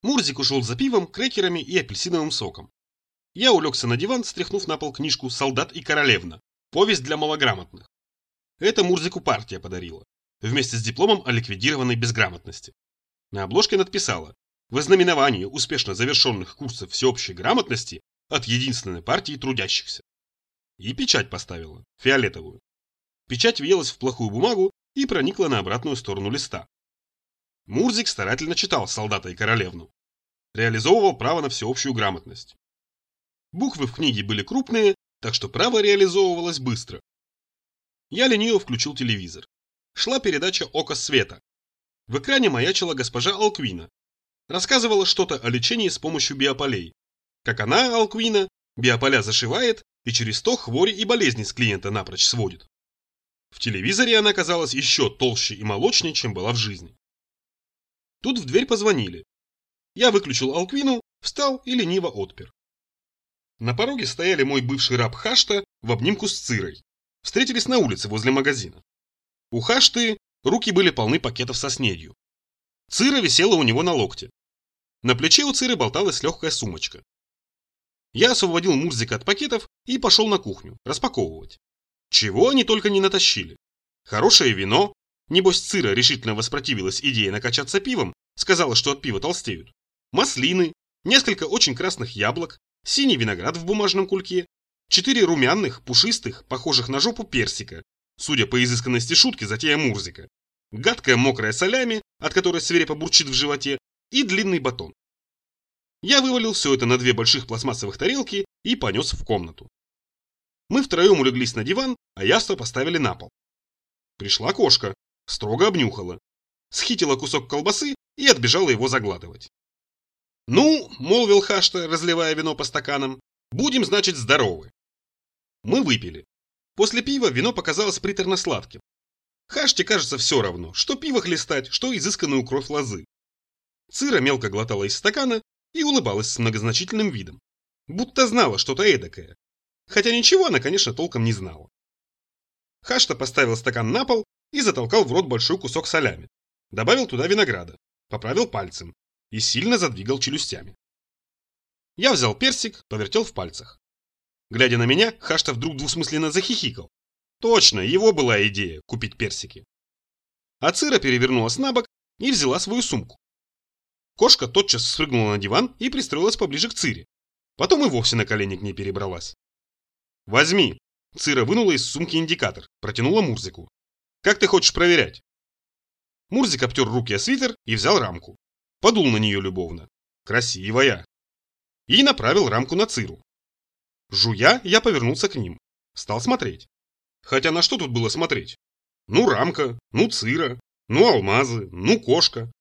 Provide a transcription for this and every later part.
Мурзик ушел за пивом, крекерами и апельсиновым соком. Я улегся на диван, стряхнув на пол книжку «Солдат и королевна. Повесть для малограмотных». Это Мурзику партия подарила, вместе с дипломом о ликвидированной безграмотности. На обложке надписала: «В ознаменование успешно завершенных курсов всеобщей грамотности от единственной партии трудящихся». И печать поставила, фиолетовую. Печать въелась в плохую бумагу и проникла на обратную сторону листа. Мурзик старательно читал «Солдата и королевну». Реализовывал право на всеобщую грамотность. Буквы в книге были крупные, так что право реализовывалось быстро. Я лениво включил телевизор. Шла передача «Око света». В экране маячила госпожа Алквина. Рассказывала что-то о лечении с помощью биополей. Как она, Алквина, биополя зашивает и через то хвори и болезни с клиента напрочь сводит. В телевизоре она казалась еще толще и молочнее, чем была в жизни. Тут в дверь позвонили. Я выключил Алквину, встал и лениво отпер. На пороге стояли мой бывший раб Хашта в обнимку с Цирой. Встретились на улице возле магазина. У Хашты руки были полны пакетов со снедью. Цира висела у него на локте. На плече у Циры болталась легкая сумочка. Я освободил Мурзика от пакетов и пошел на кухню распаковывать. Чего они только не натащили. Хорошее вино. Небось, Цира решительно воспротивилась идее накачаться пивом, сказала, что от пива толстеют. Маслины, несколько очень красных яблок, синий виноград в бумажном кульке, 4 румяных, пушистых, похожих на жопу персика, судя по изысканности шутки, затея Мурзика, гадкая мокрая солями, от которой свирепо бурчит в животе, и длинный батон. Я вывалил все это на 2 больших пластмассовых тарелки и понес в комнату. Мы втроем улеглись на диван, а яство поставили на пол. Пришла кошка, строго обнюхала, схитила кусок колбасы и отбежала его заглатывать. «Ну, — молвил Хашта, разливая вино по стаканам, — будем, значит, здоровы». Мы выпили. После пива вино показалось приторно-сладким. Хаште, кажется, все равно, что пиво хлестать, что изысканную кровь лозы. Цира мелко глотала из стакана и улыбалась с многозначительным видом, будто знала что-то эдакое. Хотя ничего она, конечно, толком не знала. Хашта поставил стакан на пол и затолкал в рот большой кусок солями. Добавил туда винограда, поправил пальцем и сильно задвигал челюстями. Я взял персик, повертел в пальцах. Глядя на меня, Хашта вдруг двусмысленно захихикал. Точно, его была идея купить персики. А Цира перевернулась на бок и взяла свою сумку. Кошка тотчас спрыгнула на диван и пристроилась поближе к Цире. Потом и вовсе на колени к ней перебралась. «Возьми!» Цира вынула из сумки индикатор, протянула Мурзику. «Как ты хочешь проверять?» Мурзик обтер руки о свитер и взял рамку. Подул на нее любовно. Красивая. И направил рамку на Циру. Жуя, я повернулся к ним. Стал смотреть. Хотя на что тут было смотреть? Ну рамка, ну Цира, ну алмазы, ну кошка.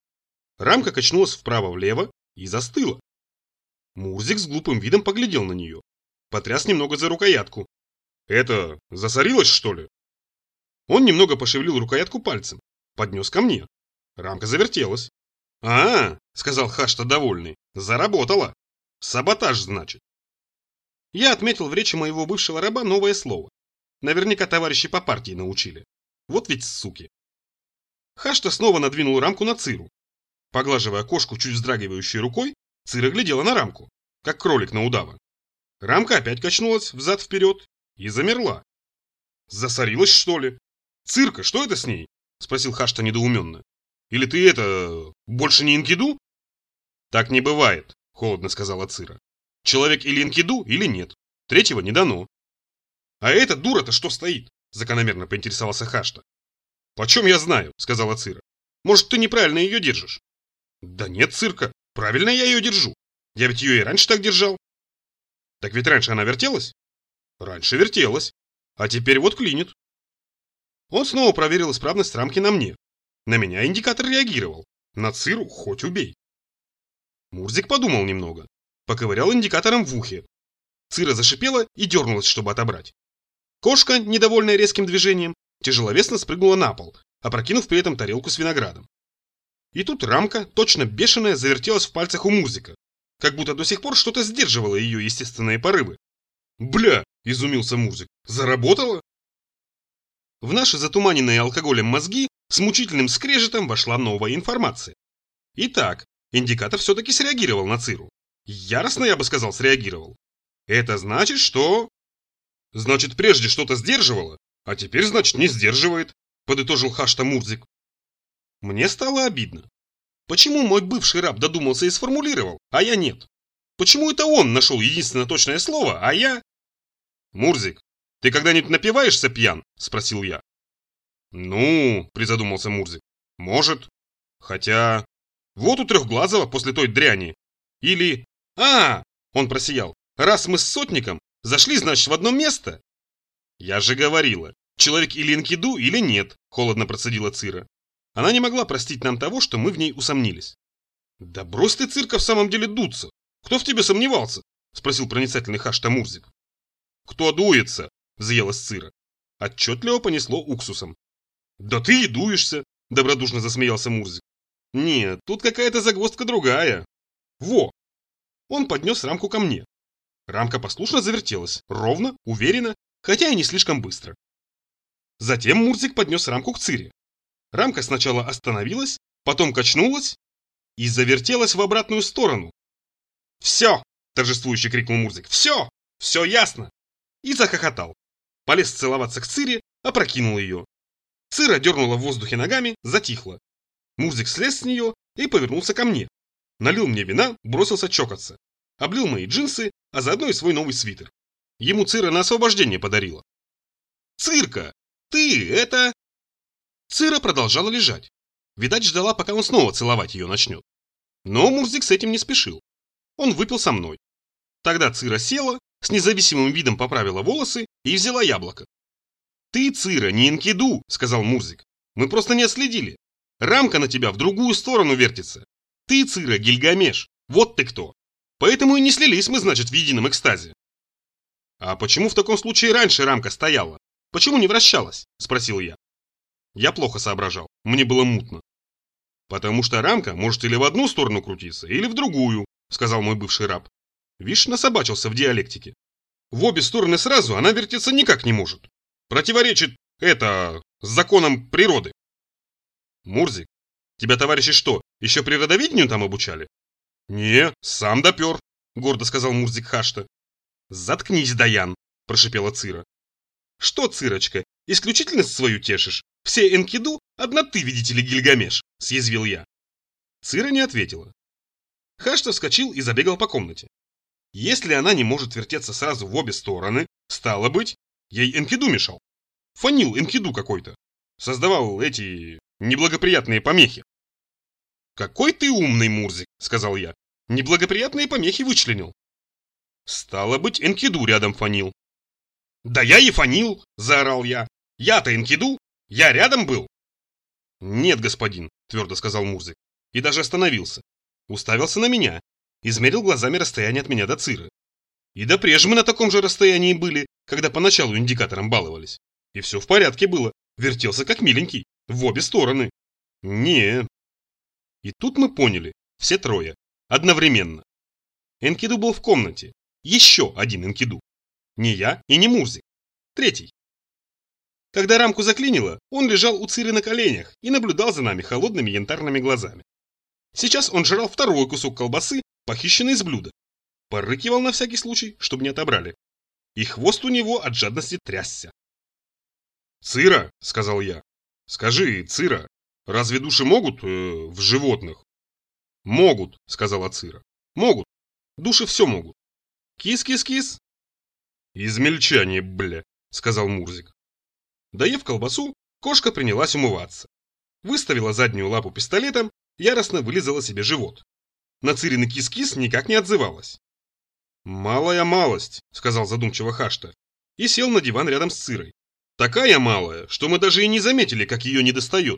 Рамка качнулась вправо-влево и застыла. Мурзик с глупым видом поглядел на нее. Потряс немного за рукоятку. «Это, засорилось, что ли?» Он немного пошевелил рукоятку пальцем. Поднес ко мне. Рамка завертелась. Сказал Хашта довольный, — заработала. Саботаж, значит. Я отметил в речи моего бывшего раба новое слово. Наверняка товарищи по партии научили. Вот ведь суки. Хашта снова надвинул рамку на Циру. Поглаживая кошку чуть вздрагивающей рукой, Цира глядела на рамку, как кролик на удава. Рамка опять качнулась взад-вперед и замерла. Засорилась, что ли? Цирка, что это с ней? Спросил Хашта недоуменно. Или ты больше не инкиду? Так не бывает, холодно сказала Цира. Человек или инкиду, или нет. Третьего не дано. А эта дура-то что стоит? Закономерно поинтересовался Хашта. Почем я знаю, сказала Цира. Может, ты неправильно ее держишь? Да нет, Цирка, правильно я ее держу. Я ведь ее и раньше так держал. Так ведь раньше она вертелась? Раньше вертелась. А теперь вот клинит. Он снова проверил исправность рамки на мне. На меня индикатор реагировал. На Циру хоть убей. Мурзик подумал немного. Поковырял индикатором в ухе. Цира зашипела и дернулась, чтобы отобрать. Кошка, недовольная резким движением, тяжеловесно спрыгнула на пол, опрокинув при этом тарелку с виноградом. И тут рамка, точно бешеная, завертелась в пальцах у Мурзика, как будто до сих пор что-то сдерживало ее естественные порывы. «Бля!» – изумился Мурзик. «Заработало?» В наши затуманенные алкоголем мозги с мучительным скрежетом вошла новая информация. Итак, индикатор все-таки среагировал на Циру. Яростно, я бы сказал, среагировал. Это значит, что... Значит, прежде что-то сдерживало, а теперь, значит, не сдерживает, подытожил Хашта Мурзик. Мне стало обидно. Почему мой бывший раб додумался и сформулировал, а я нет? Почему это он нашел единственное точное слово, а я... Мурзик, ты когда-нибудь напиваешься пьян? Спросил я. Ну, призадумался Мурзик, может. Хотя... Вот у Трехглазого после той дряни. Или... Он просиял. Раз мы с сотником зашли, значит, в одно место. Я же говорила, человек или Энкиду, или нет, холодно процедила Цира. Она не могла простить нам того, что мы в ней усомнились. Да брось ты, Цирка, в самом деле дуться. Кто в тебе сомневался? Спросил проницательный Хашта Мурзик. Кто дуется? Взъелась Цира. Отчетливо понесло уксусом. Да ты и дуешься, добродушно засмеялся Мурзик. Нет, тут какая-то загвоздка другая. Во! Он поднес рамку ко мне. Рамка послушно завертелась, ровно, уверенно, хотя и не слишком быстро. Затем Мурзик поднес рамку к Цире. Рамка сначала остановилась, потом качнулась и завертелась в обратную сторону. «Все!» – торжествующе крикнул Мурзик. «Все! Все ясно!» И захохотал. Полез целоваться к Цире, опрокинул ее. Цира дернула в воздухе ногами, затихла. Мурзик слез с нее и повернулся ко мне. Налил мне вина, бросился чокаться. Облил мои джинсы, а заодно и свой новый свитер. Ему Цира на освобождение подарила. «Цирка! Ты это...» Цира продолжала лежать. Видать, ждала, пока он снова целовать ее начнет. Но Мурзик с этим не спешил. Он выпил со мной. Тогда Цира села, с независимым видом поправила волосы и взяла яблоко. «Ты, Цира, не Энкиду», — сказал Мурзик. «Мы просто не отследили. Рамка на тебя в другую сторону вертится. Ты, Цира, Гильгамеш. Вот ты кто. Поэтому и не слились мы, значит, в едином экстазе». «А почему в таком случае раньше рамка стояла? Почему не вращалась?» – спросил я. Я плохо соображал, мне было мутно. «Потому что рамка может или в одну сторону крутиться, или в другую», – сказал мой бывший раб. Вишь, насобачился в диалектике. В обе стороны сразу она вертеться никак не может. Противоречит законам природы. Мурзик, тебя товарищи что, еще природоведению там обучали? Не, сам допер, гордо сказал Мурзик Хашта. Заткнись, Даян, прошипела Цира. Что, Цирочка, исключительность свою тешишь? Все Энкиду, одна ты, видите ли, Гильгамеш, съязвил я. Цира не ответила. Хашта вскочил и забегал по комнате. Если она не может вертеться сразу в обе стороны, стало быть, ей Энкиду мешал. Фанил Энкиду какой-то. Создавал эти неблагоприятные помехи. «Какой ты умный, Мурзик», — сказал я. «Неблагоприятные помехи вычленил». «Стало быть, Энкиду рядом фанил». «Да я и фанил», — заорал я. «Я-то Энкиду? Я рядом был?» «Нет, господин», — твердо сказал Мурзик. И даже остановился. Уставился на меня. Измерил глазами расстояние от меня до Циры. И допреж мы на таком же расстоянии были, когда поначалу индикатором баловались. И все в порядке было. Вертелся как миленький. В обе стороны. Не. И тут мы поняли. Все трое. Одновременно. Энкиду был в комнате. Еще один Энкиду. Не я и не Мурзик. Третий. Когда рамку заклинило, он лежал у Циры на коленях и наблюдал за нами холодными янтарными глазами. Сейчас он жрал второй кусок колбасы, похищенный из блюда. Порыкивал на всякий случай, чтобы не отобрали. И хвост у него от жадности трясся. «Цира», — сказал я, — «скажи, Цира, разве души могут в животных?» «Могут», — сказала Цира. «Могут. Души все могут. Кис-кис-кис». «Измельчание, бля», — сказал Мурзик. Доев колбасу, кошка принялась умываться. Выставила заднюю лапу пистолетом, яростно вылизала себе живот. На Цирины кис-кис никак не отзывалась. «Малая малость», — сказал задумчиво Хашта, и сел на диван рядом с Цирой. «Такая малая, что мы даже и не заметили, как ее недостает».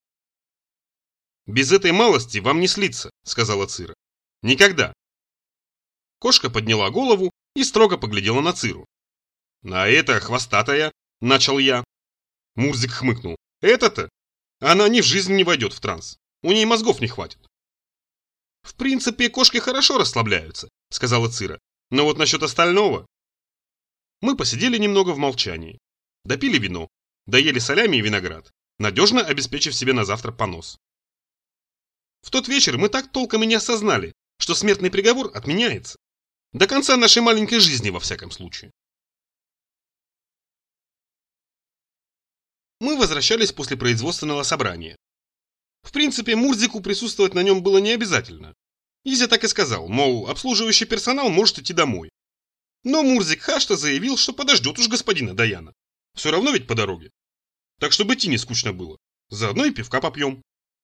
«Без этой малости вам не слиться», — сказала Цира. «Никогда». Кошка подняла голову и строго поглядела на Циру. «А это хвостатая», — начал я. Мурзик хмыкнул. «Это-то? Она ни в жизнь не войдет в транс. У ней мозгов не хватит». «В принципе, кошки хорошо расслабляются», — сказала Цира. «Но вот насчет остального...» Мы посидели немного в молчании. Допили вино, доели солями и виноград, надежно обеспечив себе на завтра понос. В тот вечер мы так толком и не осознали, что смертный приговор отменяется. До конца нашей маленькой жизни, во всяком случае. Мы возвращались после производственного собрания. В принципе, Мурзику присутствовать на нем было не обязательно. Изя так и сказал, мол, обслуживающий персонал может идти домой. Но Мурзик Хашта заявил, что подождет уж господина Даяна. Все равно ведь по дороге. Так чтобы идти не скучно было. Заодно и пивка попьем.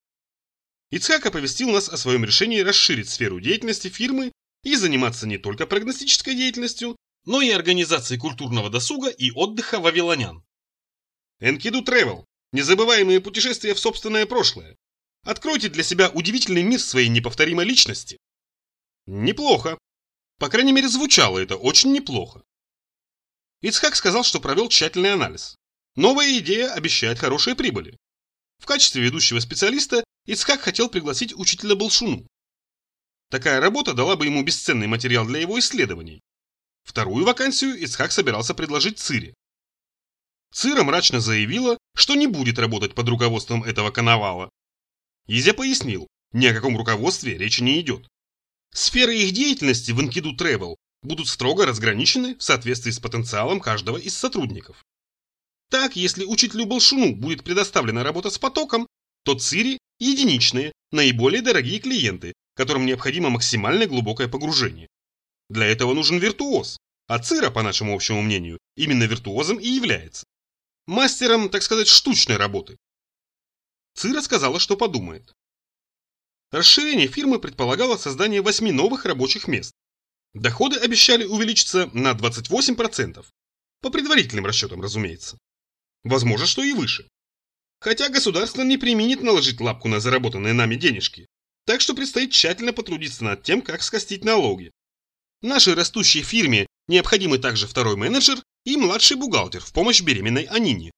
Ицхак оповестил нас о своем решении расширить сферу деятельности фирмы и заниматься не только прогностической деятельностью, но и организацией культурного досуга и отдыха вавилонян. Enkidu Travel. Незабываемые путешествия в собственное прошлое. Откройте для себя удивительный мир своей неповторимой личности. Неплохо. По крайней мере, звучало это очень неплохо. Ицхак сказал, что провел тщательный анализ. Новая идея обещает хорошие прибыли. В качестве ведущего специалиста Ицхак хотел пригласить учителя Балшуну. Такая работа дала бы ему бесценный материал для его исследований. Вторую вакансию Ицхак собирался предложить Цире. Цира мрачно заявила, что не будет работать под руководством этого коновала. Изя пояснил, ни о каком руководстве речи не идет. Сферы их деятельности в Enkidu Travel будут строго разграничены в соответствии с потенциалом каждого из сотрудников. Так, если учителю Балшуну будет предоставлена работа с потоком, то Цире – единичные, наиболее дорогие клиенты, которым необходимо максимально глубокое погружение. Для этого нужен виртуоз, а Цира, по нашему общему мнению, именно виртуозом и является. Мастером, так сказать, штучной работы. Цира сказала, что подумает. Расширение фирмы предполагало создание 8 новых рабочих мест. Доходы обещали увеличиться на 28%. По предварительным расчетам, разумеется. Возможно, что и выше. Хотя государство не преминет наложить лапку на заработанные нами денежки. Так что предстоит тщательно потрудиться над тем, как скостить налоги. Нашей растущей фирме необходимы также второй менеджер и младший бухгалтер в помощь беременной Анине.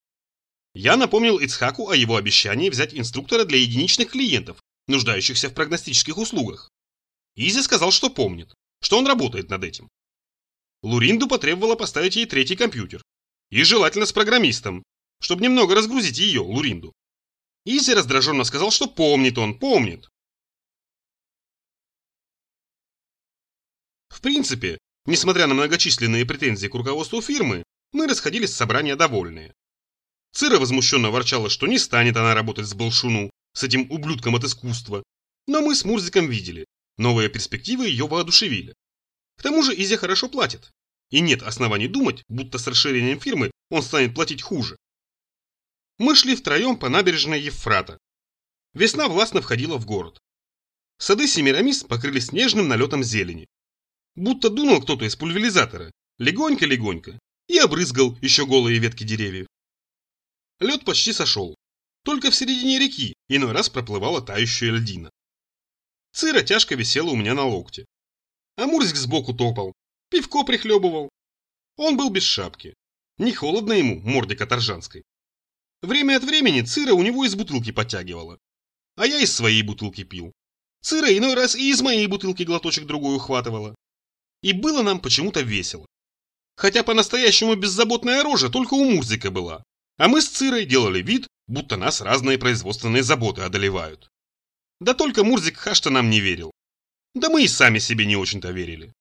Я напомнил Ицхаку о его обещании взять инструктора для единичных клиентов, нуждающихся в прогностических услугах. Изя сказал, что помнит, что он работает над этим. Луринду потребовала поставить ей 3-й компьютер. И желательно с программистом, чтобы немного разгрузить ее, Луринду. Изя раздраженно сказал, что помнит он, помнит. В принципе, несмотря на многочисленные претензии к руководству фирмы, мы расходились с собрания довольные. Цира возмущенно ворчала, что не станет она работать с Балшуну, с этим ублюдком от искусства. Но мы с Мурзиком видели, новые перспективы ее воодушевили. К тому же Изя хорошо платит. И нет оснований думать, будто с расширением фирмы он станет платить хуже. Мы шли втроем по набережной Евфрата. Весна властно входила в город. Сады Семирамис покрылись снежным налетом зелени. Будто дунул кто-то из пульверизатора, легонько-легонько, и обрызгал еще голые ветки деревьев. Лед почти сошел. Только в середине реки иной раз проплывала тающая льдина. Цира тяжко висела у меня на локте. А Мурзик сбоку топал, пивко прихлебывал. Он был без шапки. Не холодно ему, морде каторжанской. Время от времени Цира у него из бутылки подтягивала. А я из своей бутылки пил. Цира иной раз и из моей бутылки глоточек другой ухватывала. И было нам почему-то весело. Хотя по-настоящему беззаботная рожа только у Мурзика была. А мы с Цирой делали вид, будто нас разные производственные заботы одолевают. Да только Мурзик Хашта нам не верил. Да мы и сами себе не очень-то верили.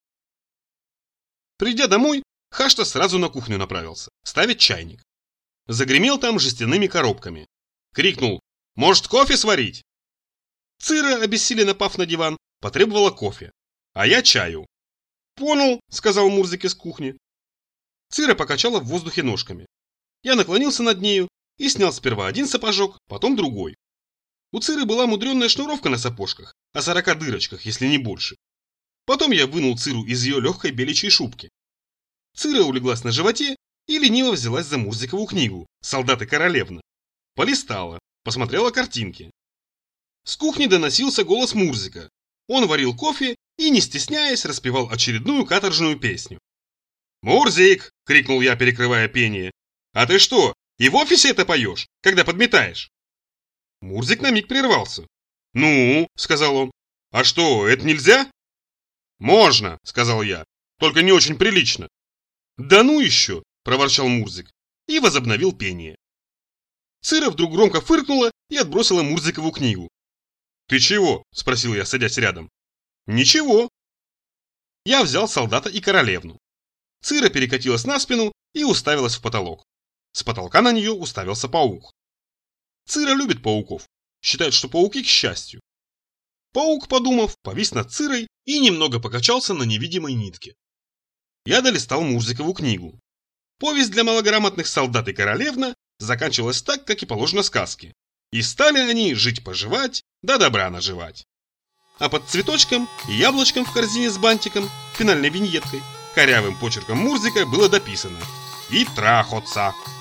Придя домой, Хашта сразу на кухню направился, ставить чайник. Загремел там жестяными коробками. Крикнул: «Может, кофе сварить?» Цира, обессиленно пав на диван, потребовала кофе. А я чаю. «Понял», — сказал Мурзик из кухни. Цира покачала в воздухе ножками. Я наклонился над нею и снял сперва один сапожок, потом другой. У Циры была мудренная шнуровка на сапожках, о 40 дырочках, если не больше. Потом я вынул Циру из ее легкой беличьей шубки. Цира улеглась на животе и лениво взялась за Мурзикову книгу «Солдат и королевна». Полистала, посмотрела картинки. С кухни доносился голос Мурзика. Он варил кофе и, не стесняясь, распевал очередную каторжную песню. «Мурзик!» — крикнул я, перекрывая пение. «А ты что, и в офисе это поешь, когда подметаешь?» Мурзик на миг прервался. «Ну?» — сказал он. «А что, это нельзя?» «Можно!» — сказал я. «Только не очень прилично». «Да ну еще!» — проворчал Мурзик и возобновил пение. Цира вдруг громко фыркнула и отбросила Мурзикову книгу. «Ты чего?» – спросил я, садясь рядом. «Ничего». Я взял солдата и королевну. Цира перекатилась на спину и уставилась в потолок. С потолка на нее уставился паук. Цира любит пауков, считает, что пауки к счастью. Паук, подумав, повис над Цирой и немного покачался на невидимой нитке. Я долистал Мурзикову книгу. Повесть для малограмотных солдат и королевна заканчивалась так, как и положено сказке. И стали они жить-поживать, да добра наживать. А под цветочком и яблочком в корзине с бантиком, финальной виньеткой, корявым почерком Мурзика было дописано: «И трахаться».